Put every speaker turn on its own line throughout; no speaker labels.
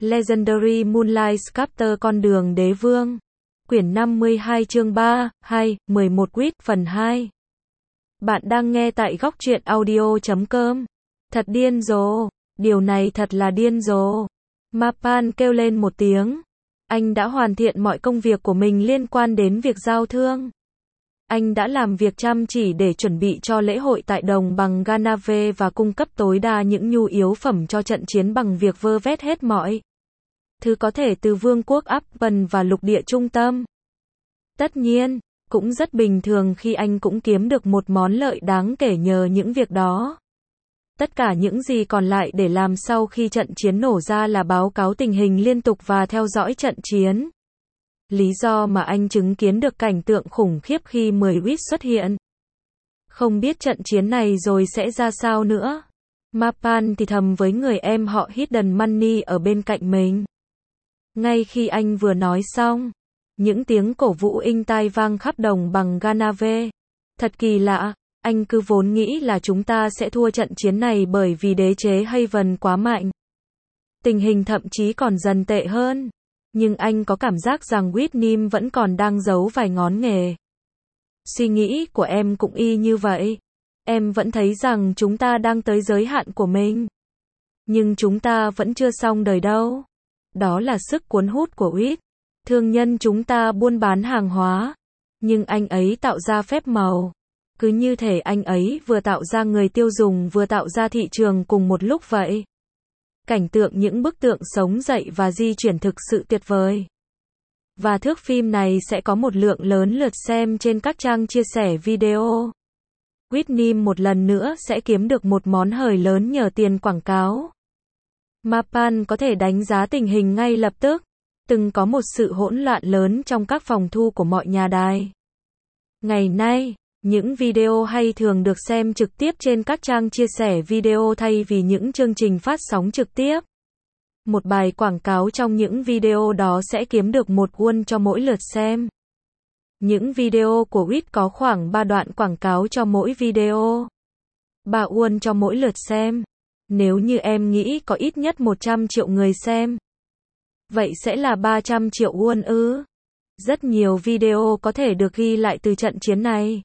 Legendary Moonlight Sculptor Con đường đế vương. Quyển 52 chương 3, 2, 11 quýt phần 2. Bạn đang nghe tại góc truyện audio.com. Thật điên rồ. Điều này thật là điên rồ. Mapan kêu lên một tiếng. Anh đã hoàn thiện mọi công việc của mình liên quan đến việc giao thương. Anh đã làm việc chăm chỉ để chuẩn bị cho lễ hội tại đồng bằng Ganave và cung cấp tối đa những nhu yếu phẩm cho trận chiến bằng việc vơ vét hết mọi thứ có thể từ vương quốc Upton và lục địa trung tâm. Tất nhiên, cũng rất bình thường khi anh cũng kiếm được một món lợi đáng kể nhờ những việc đó. Tất cả những gì còn lại để làm sau khi trận chiến nổ ra là báo cáo tình hình liên tục và theo dõi trận chiến. Lý do mà anh chứng kiến được cảnh tượng khủng khiếp khi 10 quýt xuất hiện. Không biết trận chiến này rồi sẽ ra sao nữa. Mapan thì thầm với người em họ Hidden Money ở bên cạnh mình. Ngay khi anh vừa nói xong, những tiếng cổ vũ inh tai vang khắp đồng bằng Ganave. Thật kỳ lạ, anh cứ vốn nghĩ là chúng ta sẽ thua trận chiến này bởi vì đế chế Haven quá mạnh. Tình hình thậm chí còn dần tệ hơn. Nhưng anh có cảm giác rằng Whitney vẫn còn đang giấu vài ngón nghề. Suy nghĩ của em cũng y như vậy. Em vẫn thấy rằng chúng ta đang tới giới hạn của mình. Nhưng chúng ta vẫn chưa xong đời đâu. Đó là sức cuốn hút của Whit. Thương nhân chúng ta buôn bán hàng hóa. Nhưng anh ấy tạo ra phép màu. Cứ như thể anh ấy vừa tạo ra người tiêu dùng vừa tạo ra thị trường cùng một lúc vậy. Cảnh tượng những bức tượng sống dậy và di chuyển thực sự tuyệt vời. Và thước phim này sẽ có một lượng lớn lượt xem trên các trang chia sẻ video. Whitney một lần nữa sẽ kiếm được một món hời lớn nhờ tiền quảng cáo. Mapan có thể đánh giá tình hình ngay lập tức. Từng có một sự hỗn loạn lớn trong các phòng thu của mọi nhà đài. Ngày nay, những video hay thường được xem trực tiếp trên các trang chia sẻ video thay vì những chương trình phát sóng trực tiếp. Một bài quảng cáo trong những video đó sẽ kiếm được một won cho mỗi lượt xem. Những video của Whit có khoảng 3 đoạn quảng cáo cho mỗi video. 3 won cho mỗi lượt xem. Nếu như em nghĩ có ít nhất 100 triệu người xem. Vậy sẽ là 300 triệu won ư? Rất nhiều video có thể được ghi lại từ trận chiến này.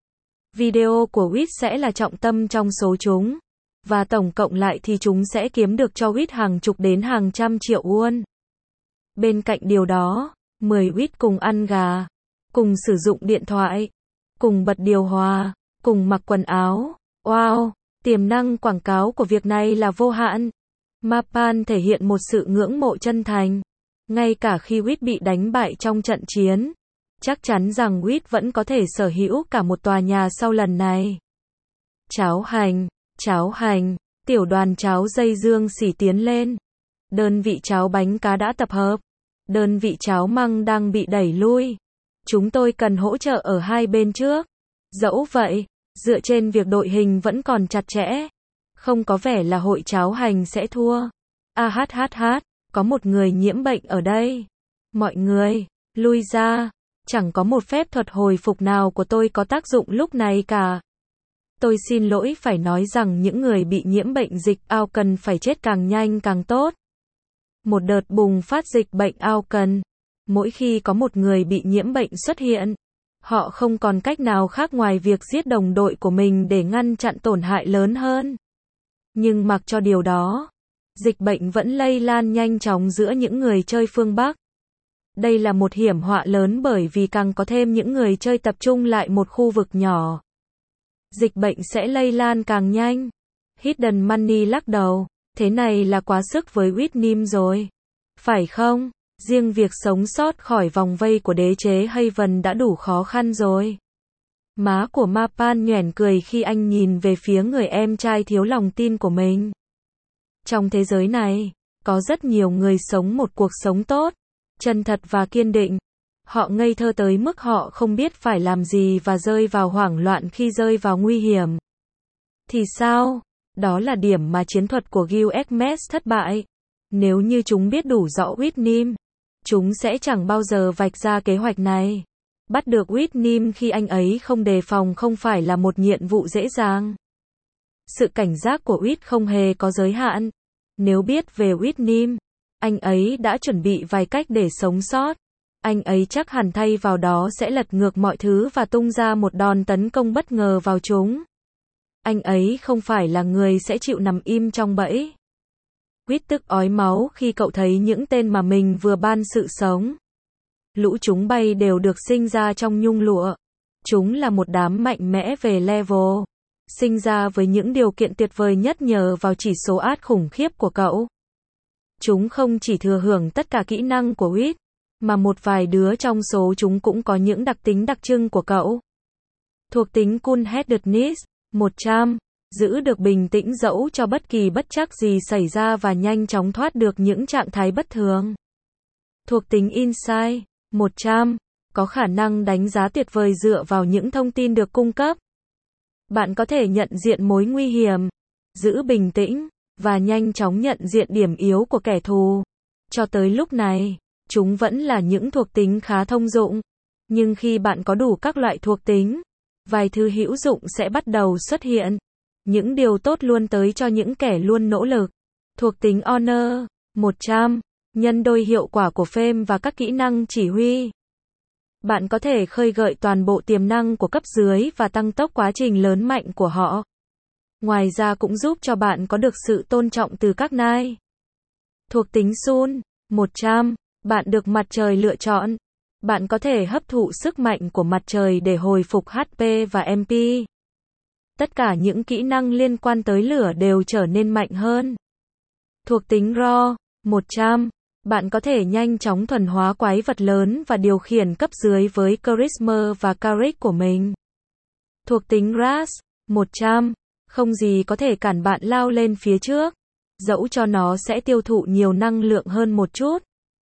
Video của Whit sẽ là trọng tâm trong số chúng. Và tổng cộng lại thì chúng sẽ kiếm được cho Whit hàng chục đến hàng trăm triệu won. Bên cạnh điều đó, 10 Whit cùng ăn gà, cùng sử dụng điện thoại, cùng bật điều hòa, cùng mặc quần áo. Wow, tiềm năng quảng cáo của việc này là vô hạn. Mapan thể hiện một sự ngưỡng mộ chân thành. Ngay cả khi Whit bị đánh bại trong trận chiến, chắc chắn rằng Whit vẫn có thể sở hữu cả một tòa nhà sau lần này. Cháo hành, tiểu đoàn cháo dây dương xỉ tiến lên. Đơn vị cháo bánh cá đã tập hợp. Đơn vị cháo măng đang bị đẩy lui. Chúng tôi cần hỗ trợ ở hai bên trước. Dẫu vậy, dựa trên việc đội hình vẫn còn chặt chẽ, không có vẻ là hội cháo hành sẽ thua. Có một người nhiễm bệnh ở đây. Mọi người, lui ra. Chẳng có một phép thuật hồi phục nào của tôi có tác dụng lúc này cả. Tôi xin lỗi phải nói rằng những người bị nhiễm bệnh dịch ao cần phải chết càng nhanh càng tốt. Một đợt bùng phát dịch bệnh ao cần. Mỗi khi có một người bị nhiễm bệnh xuất hiện, họ không còn cách nào khác ngoài việc giết đồng đội của mình để ngăn chặn tổn hại lớn hơn. Nhưng mặc cho điều đó, dịch bệnh vẫn lây lan nhanh chóng giữa những người chơi phương Bắc. Đây là một hiểm họa lớn bởi vì càng có thêm những người chơi tập trung lại một khu vực nhỏ, dịch bệnh sẽ lây lan càng nhanh. Hidden Money lắc đầu. Thế này là quá sức với Whitney rồi. Phải không? Riêng việc sống sót khỏi vòng vây của đế chế Haven đã đủ khó khăn rồi. Má của Mapan nhoẻn cười khi anh nhìn về phía người em trai thiếu lòng tin của mình. Trong thế giới này, có rất nhiều người sống một cuộc sống tốt, chân thật và kiên định. Họ ngây thơ tới mức họ không biết phải làm gì và rơi vào hoảng loạn khi rơi vào nguy hiểm. Thì sao? Đó là điểm mà chiến thuật của Gilgamesh thất bại. Nếu như chúng biết đủ rõ Whitney, chúng sẽ chẳng bao giờ vạch ra kế hoạch này. Bắt được Whitney khi anh ấy không đề phòng không phải là một nhiệm vụ dễ dàng. Sự cảnh giác của Whit không hề có giới hạn. Nếu biết về Whitney, Anh ấy đã chuẩn bị vài cách để sống sót. Anh ấy chắc hẳn thay vào đó sẽ lật ngược mọi thứ và tung ra một đòn tấn công bất ngờ vào chúng. Anh ấy không phải là người sẽ chịu nằm im trong bẫy. Quýt tức ói máu khi cậu thấy những tên mà mình vừa ban sự sống. Lũ chúng bay đều được sinh ra trong nhung lụa. Chúng là một đám mạnh mẽ về level. Sinh ra với những điều kiện tuyệt vời nhất nhờ vào chỉ số át khủng khiếp của cậu. Chúng không chỉ thừa hưởng tất cả kỹ năng của Quýt, mà một vài đứa trong số chúng cũng có những đặc tính đặc trưng của cậu. Thuộc tính Cool-headedness, 100. Giữ được bình tĩnh dẫu cho bất kỳ bất trắc gì xảy ra và nhanh chóng thoát được những trạng thái bất thường. Thuộc tính Insight, 100. Có khả năng đánh giá tuyệt vời dựa vào những thông tin được cung cấp. Bạn có thể nhận diện mối nguy hiểm, giữ bình tĩnh, và nhanh chóng nhận diện điểm yếu của kẻ thù. Cho tới lúc này, chúng vẫn là những thuộc tính khá thông dụng. Nhưng khi bạn có đủ các loại thuộc tính, vài thứ hữu dụng sẽ bắt đầu xuất hiện. Những điều tốt luôn tới cho những kẻ luôn nỗ lực. Thuộc tính Honor, 100. Nhân đôi hiệu quả của phêm và các kỹ năng chỉ huy. Bạn có thể khơi gợi toàn bộ tiềm năng của cấp dưới và tăng tốc quá trình lớn mạnh của họ. Ngoài ra cũng giúp cho bạn có được sự tôn trọng từ các nai. Thuộc tính Sun, 100. Bạn được mặt trời lựa chọn. Bạn có thể hấp thụ sức mạnh của mặt trời để hồi phục HP và MP. Tất cả những kỹ năng liên quan tới lửa đều trở nên mạnh hơn. Thuộc tính Raw, 100. Bạn có thể nhanh chóng thuần hóa quái vật lớn và điều khiển cấp dưới với Charisma và Charisma của mình. Thuộc tính Grass, 100. Không gì có thể cản bạn lao lên phía trước, dẫu cho nó sẽ tiêu thụ nhiều năng lượng hơn một chút.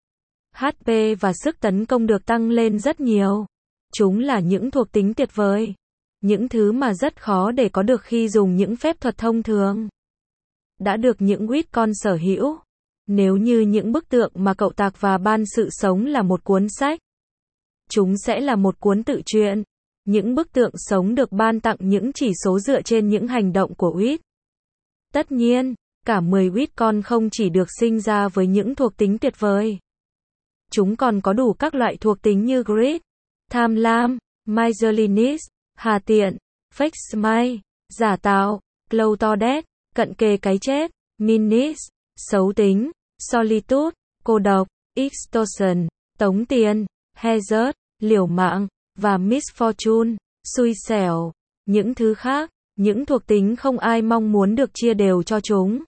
HP và sức tấn công được tăng lên rất nhiều. Chúng là những thuộc tính tuyệt vời. Những thứ mà rất khó để có được khi dùng những phép thuật thông thường. Đã được những Quýt con sở hữu. Nếu như những bức tượng mà cậu tạc và ban sự sống là một cuốn sách, chúng sẽ là một cuốn tự truyện. Những bức tượng sống được ban tặng những chỉ số dựa trên những hành động của Quýt. Tất nhiên, cả 10 Quýt con không chỉ được sinh ra với những thuộc tính tuyệt vời. Chúng còn có đủ các loại thuộc tính như Greed, tham lam, miserliness, hà tiện, fake smile, giả tạo, clouded, cận kề cái chết, meanness, xấu tính, solitude, cô độc, extortion, tống tiền, hazard, liều mạng, và misfortune, xui xẻo. Những thứ khác, những thuộc tính không ai mong muốn được chia đều cho chúng.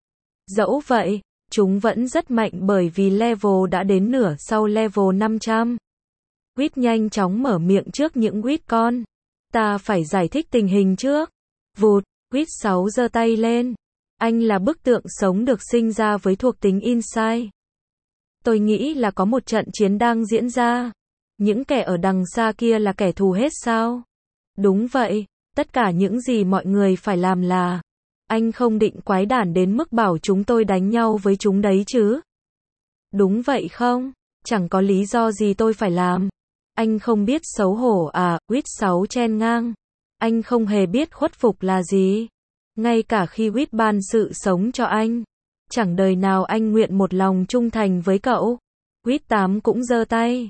Dẫu vậy, chúng vẫn rất mạnh bởi vì level đã đến nửa sau level 500. Quýt nhanh chóng mở miệng trước những Quýt con. Ta phải giải thích tình hình trước. Vụt, Quýt 6 giơ tay lên. Anh là bức tượng sống được sinh ra với thuộc tính Insight. Tôi nghĩ là có một trận chiến đang diễn ra. Những kẻ ở đằng xa kia là kẻ thù hết sao? Đúng vậy, tất cả những gì mọi người phải làm là... Anh không định quái đản đến mức bảo chúng tôi đánh nhau với chúng đấy chứ? Đúng vậy không? Chẳng có lý do gì tôi phải làm. Anh không biết xấu hổ à? Quýt 6 chen ngang. Anh không hề biết khuất phục là gì. Ngay cả khi Quýt ban sự sống cho anh, chẳng đời nào anh nguyện một lòng trung thành với cậu. Quýt 8 cũng giơ tay.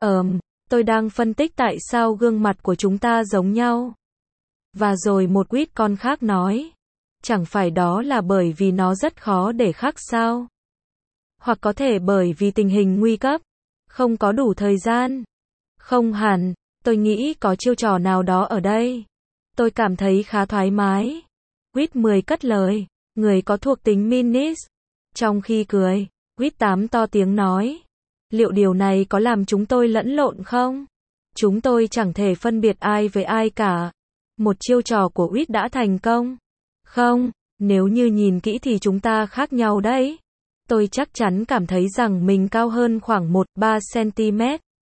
Tôi đang phân tích tại sao gương mặt của chúng ta giống nhau. Và rồi một Quýt con khác nói. Chẳng phải đó là bởi vì nó rất khó để khác sao? Hoặc có thể bởi vì tình hình nguy cấp, không có đủ thời gian. Không hẳn, tôi nghĩ có chiêu trò nào đó ở đây. Tôi cảm thấy khá thoải mái. Quýt 10 cất lời, người có thuộc tính meanness. Trong khi cười, Quýt 8 to tiếng nói. Liệu điều này có làm chúng tôi lẫn lộn không? Chúng tôi chẳng thể phân biệt ai với ai cả. Một chiêu trò của Quýt đã thành công. Không, nếu như nhìn kỹ thì chúng ta khác nhau đấy. Tôi chắc chắn cảm thấy rằng mình cao hơn khoảng 1-3 cm.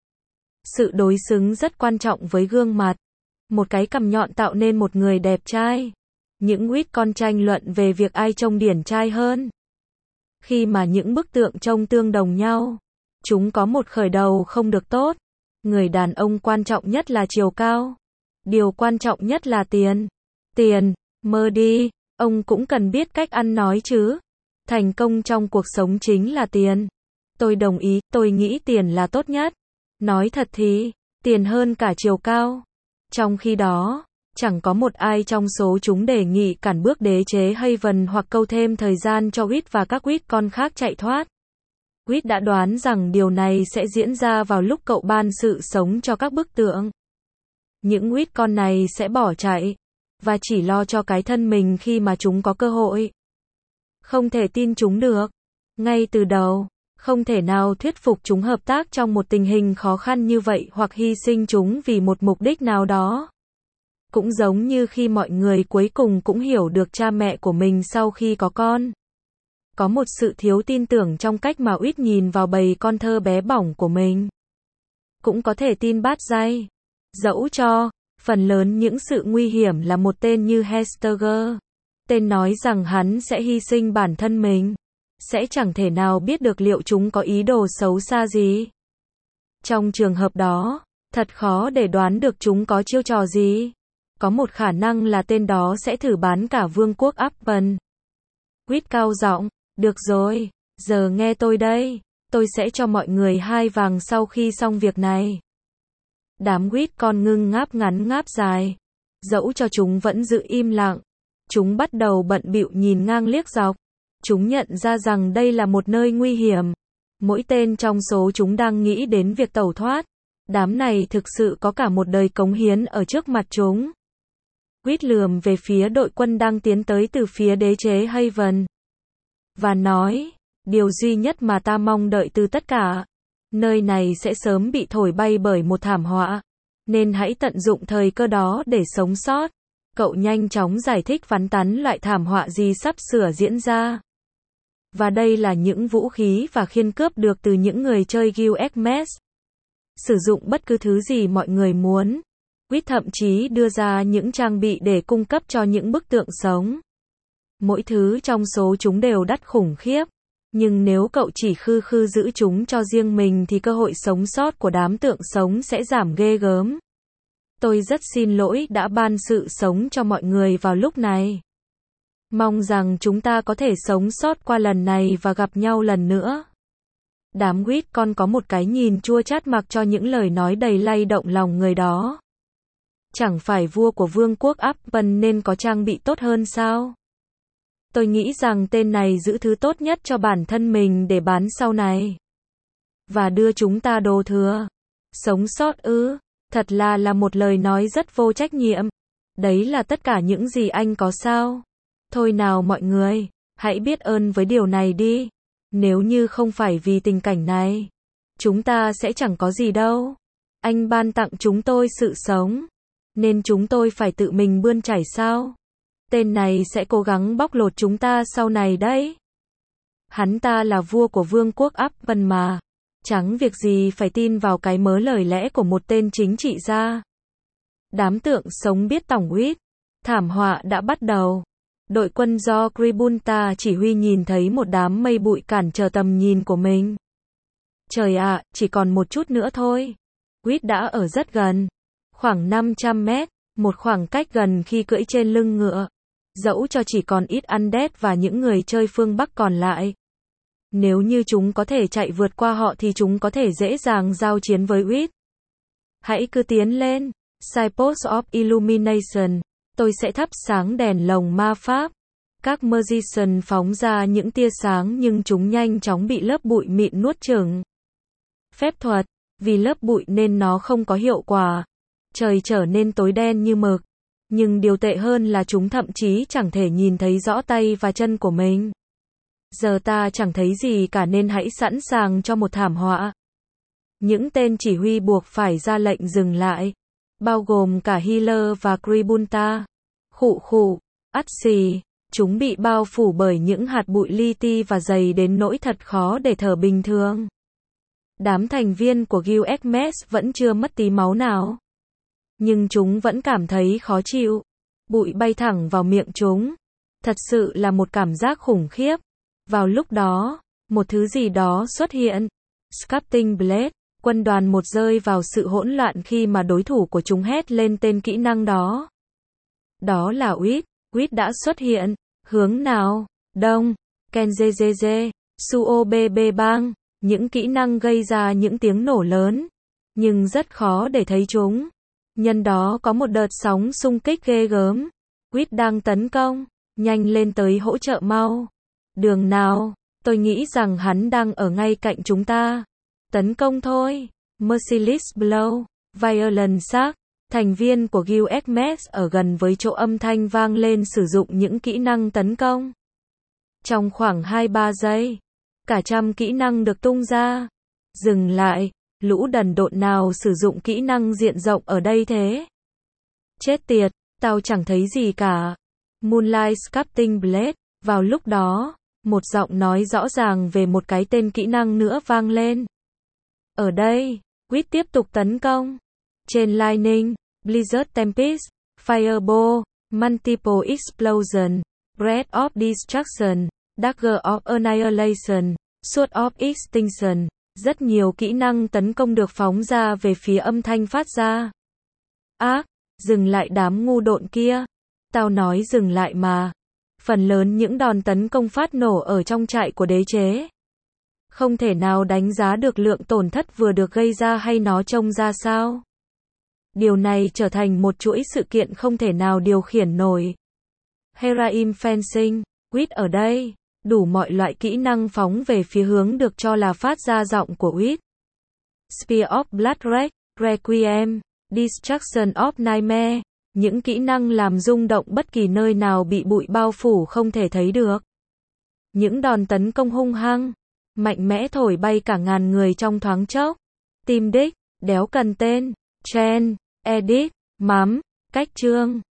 Sự đối xứng rất quan trọng với gương mặt. Một cái cằm nhọn tạo nên một người đẹp trai. Những Quýt con tranh luận về việc ai trông điển trai hơn. Khi mà những bức tượng trông tương đồng nhau, chúng có một khởi đầu không được tốt. Người đàn ông quan trọng nhất là chiều cao. Điều quan trọng nhất là tiền. Tiền, mơ đi, ông cũng cần biết cách ăn nói chứ. Thành công trong cuộc sống chính là tiền. Tôi đồng ý, tôi nghĩ tiền là tốt nhất. Nói thật thì, tiền hơn cả chiều cao. Trong khi đó, chẳng có một ai trong số chúng đề nghị cản bước đế chế Haven hoặc câu thêm thời gian cho Reed và các Reed con khác chạy thoát. Reed đã đoán rằng điều này sẽ diễn ra vào lúc cậu ban sự sống cho các bức tượng. Những Reed con này sẽ bỏ chạy, và chỉ lo cho cái thân mình khi mà chúng có cơ hội. Không thể tin chúng được. Ngay từ đầu, không thể nào thuyết phục chúng hợp tác trong một tình hình khó khăn như vậy hoặc hy sinh chúng vì một mục đích nào đó. Cũng giống như khi mọi người cuối cùng cũng hiểu được cha mẹ của mình sau khi có con. Có một sự thiếu tin tưởng trong cách mà Reed nhìn vào bầy con thơ bé bỏng của mình. Cũng có thể tin bát dây. Dẫu cho, phần lớn những sự nguy hiểm là một tên như Hesteger. Tên nói rằng hắn sẽ hy sinh bản thân mình. Sẽ chẳng thể nào biết được liệu chúng có ý đồ xấu xa gì. Trong trường hợp đó, thật khó để đoán được chúng có chiêu trò gì. Có một khả năng là tên đó sẽ thử bán cả vương quốc Upton. Reed cao giọng, được rồi, giờ nghe tôi đây, tôi sẽ cho mọi người 2 vàng sau khi xong việc này. Đám Reed con ngưng ngáp ngắn ngáp dài. Dẫu cho chúng vẫn giữ im lặng. Chúng bắt đầu bận bịu nhìn ngang liếc dọc. Chúng nhận ra rằng đây là một nơi nguy hiểm. Mỗi tên trong số chúng đang nghĩ đến việc tẩu thoát. Đám này thực sự có cả một đời cống hiến ở trước mặt chúng. Reed lườm về phía đội quân đang tiến tới từ phía đế chế Haven. Và nói, điều duy nhất mà ta mong đợi từ tất cả. Nơi này sẽ sớm bị thổi bay bởi một thảm họa. Nên hãy tận dụng thời cơ đó để sống sót. Cậu nhanh chóng giải thích vắn tắn loại thảm họa gì sắp sửa diễn ra. Và đây là những vũ khí và khiên cướp được từ những người chơi Guild. Sử dụng bất cứ thứ gì mọi người muốn. Reed thậm chí đưa ra những trang bị để cung cấp cho những bức tượng sống. Mỗi thứ trong số chúng đều đắt khủng khiếp. Nhưng nếu cậu chỉ khư khư giữ chúng cho riêng mình thì cơ hội sống sót của đám tượng sống sẽ giảm ghê gớm. Tôi rất xin lỗi đã ban sự sống cho mọi người vào lúc này. Mong rằng chúng ta có thể sống sót qua lần này và gặp nhau lần nữa. Đám Reed con có một cái nhìn chua chát mặc cho những lời nói đầy lay động lòng người đó. Chẳng phải vua của vương quốc Upton nên có trang bị tốt hơn sao? Tôi nghĩ rằng tên này giữ thứ tốt nhất cho bản thân mình để bán sau này. Và đưa chúng ta đồ thừa. Sống sót ư? Thật là một lời nói rất vô trách nhiệm. Đấy là tất cả những gì anh có sao? Thôi nào mọi người, hãy biết ơn với điều này đi. Nếu như không phải vì tình cảnh này, chúng ta sẽ chẳng có gì đâu. Anh ban tặng chúng tôi sự sống, nên chúng tôi phải tự mình bươn chải sao? Tên này sẽ cố gắng bóc lột chúng ta sau này đấy. Hắn ta là vua của vương quốc Upton mà. Chẳng việc gì phải tin vào cái mớ lời lẽ của một tên chính trị gia. Đám tượng sống biết tổng Reed. Thảm họa đã bắt đầu. Đội quân do Cribunta chỉ huy nhìn thấy một đám mây bụi cản trở tầm nhìn của mình. Trời ạ, chỉ còn một chút nữa thôi. Reed đã ở rất gần. Khoảng 500 mét, một khoảng cách gần khi cưỡi trên lưng ngựa. Dẫu cho chỉ còn ít undead và những người chơi phương Bắc còn lại. Nếu như chúng có thể chạy vượt qua họ thì chúng có thể dễ dàng giao chiến với Reed. Hãy cứ tiến lên. Signpost of Illumination. Tôi sẽ thắp sáng đèn lồng ma pháp. Các magician phóng ra những tia sáng nhưng chúng nhanh chóng bị lớp bụi mịn nuốt chửng. Phép thuật. Vì lớp bụi nên nó không có hiệu quả. Trời trở nên tối đen như mực. Nhưng điều tệ hơn là chúng thậm chí chẳng thể nhìn thấy rõ tay và chân của mình. Giờ ta chẳng thấy gì cả nên hãy sẵn sàng cho một thảm họa. Những tên chỉ huy buộc phải ra lệnh dừng lại. Bao gồm cả Healer và Cribunta. Khụ khụ, ắt xì. Chúng bị bao phủ bởi những hạt bụi li ti và dày đến nỗi thật khó để thở bình thường. Đám thành viên của Guild vẫn chưa mất tí máu nào. Nhưng chúng vẫn cảm thấy khó chịu. Bụi bay thẳng vào miệng chúng. Thật sự là một cảm giác khủng khiếp. Vào lúc đó, một thứ gì đó xuất hiện. Sculpting Blade. Quân đoàn một rơi vào sự hỗn loạn khi mà đối thủ của chúng hét lên tên kỹ năng đó. Đó là Reed. Reed đã xuất hiện. Hướng nào? Đông. Kenjejeze, Suo Bebe Bang, những kỹ năng gây ra những tiếng nổ lớn, nhưng rất khó để thấy chúng. Nhân đó có một đợt sóng xung kích ghê gớm. Quýt đang tấn công, nhanh lên tới hỗ trợ mau. Đường nào, tôi nghĩ rằng hắn đang ở ngay cạnh chúng ta. Tấn công thôi. Merciless Blow, Violent Shark, thành viên của Guild Xmas ở gần với chỗ âm thanh vang lên sử dụng những kỹ năng tấn công. Trong khoảng 2-3 giây, cả trăm kỹ năng được tung ra. Dừng lại, lũ đần độn nào sử dụng kỹ năng diện rộng ở đây thế? Chết tiệt, tao chẳng thấy gì cả. Moonlight Sculpting Blade, vào lúc đó, một giọng nói rõ ràng về một cái tên kỹ năng nữa vang lên. Ở đây, Quýt tiếp tục tấn công. Trên Lightning, Blizzard Tempest, Fireball, Multiple Explosion, Breath of Destruction, Dagger of Annihilation, Sword of Extinction, rất nhiều kỹ năng tấn công được phóng ra về phía âm thanh phát ra. Dừng lại đám ngu độn kia. Tao nói dừng lại mà. Phần lớn những đòn tấn công phát nổ ở trong trại của đế chế. Không thể nào đánh giá được lượng tổn thất vừa được gây ra hay nó trông ra sao. Điều này trở thành một chuỗi sự kiện không thể nào điều khiển nổi. Heraim Fencing, Quýt ở đây, đủ mọi loại kỹ năng phóng về phía hướng được cho là phát ra giọng của Quýt. Spear of Blood Red, Requiem, Destruction of Nightmare, những kỹ năng làm rung động bất kỳ nơi nào bị bụi bao phủ không thể thấy được. Những đòn tấn công hung hăng, mạnh mẽ thổi bay cả ngàn người trong thoáng chốc. Team Dick, đéo cần tên, Chen, Edit, Mắm, cách chương.